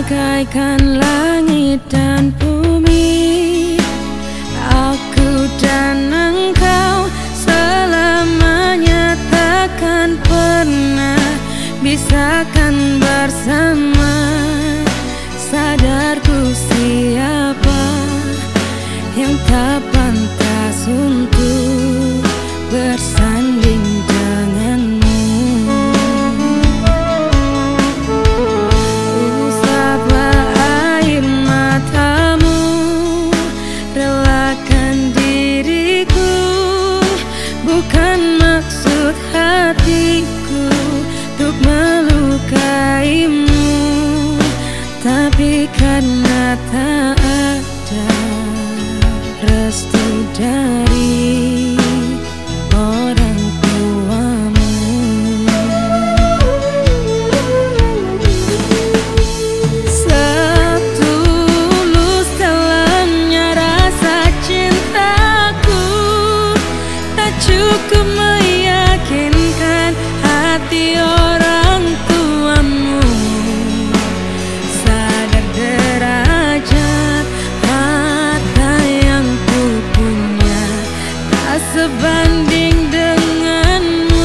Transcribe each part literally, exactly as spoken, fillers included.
bagaikan langit dan bumi. Aku dan engkau selamanya takkan pernah bisakan bersama. Sadarku siapa yang tak pantas untuk bersanding denganmu. Usaplah air matamu, relakan diriku. Bukan maksud hatiku untuk melukaimu, tapi karena tak ada restu dari orang tuamu. Setulus dalamnya rasa cintaku, tak cukup meyakinkan hati orang tuamu. Sadar derajat harta yang ku punya tak sebanding denganmu.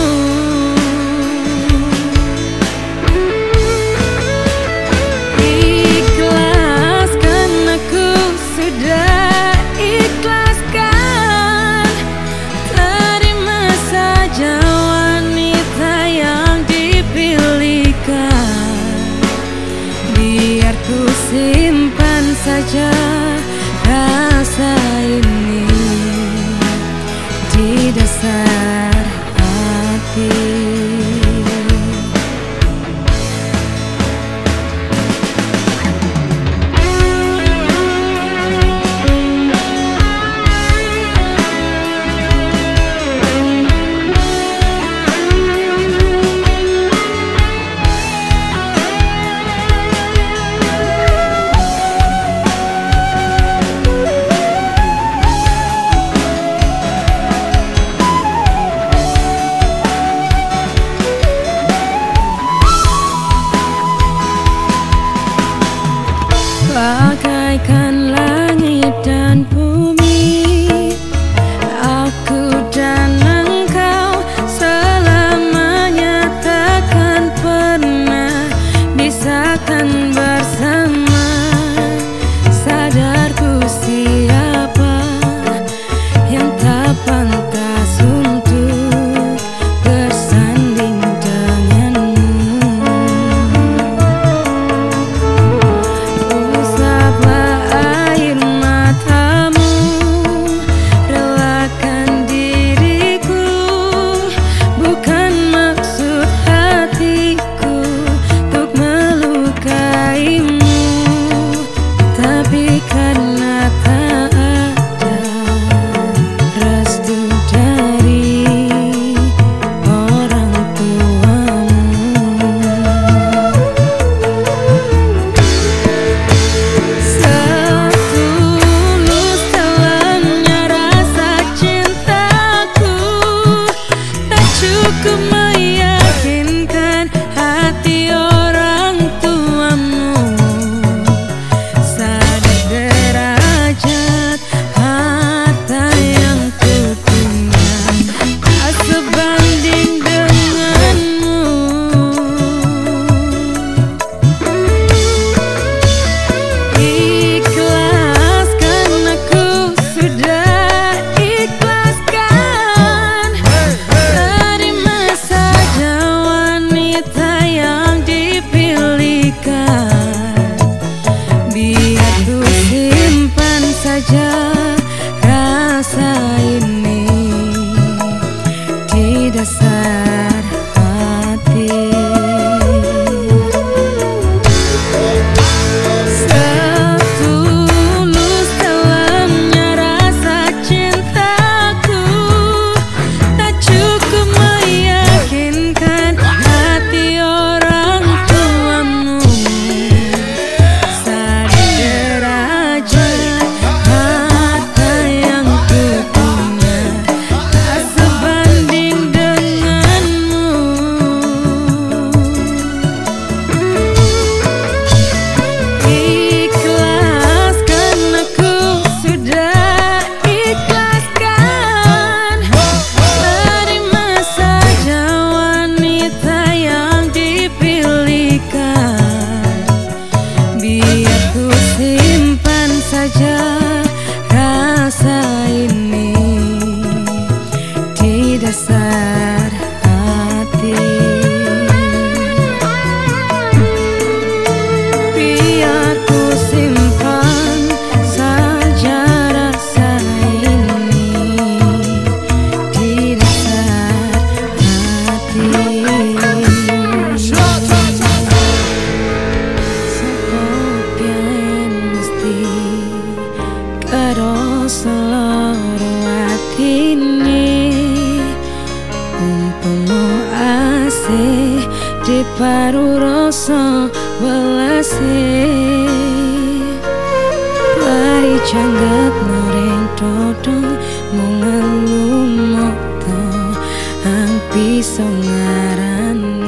Ikhlaskan, aku sudah ikhlaskan. Terima saja wanita yang dipilihkan. Biar ku simpan saja rasa ini di dasar hati. paru rasa welase Pari jangget noreng dodong mung ngelum moto ang bisa ngarani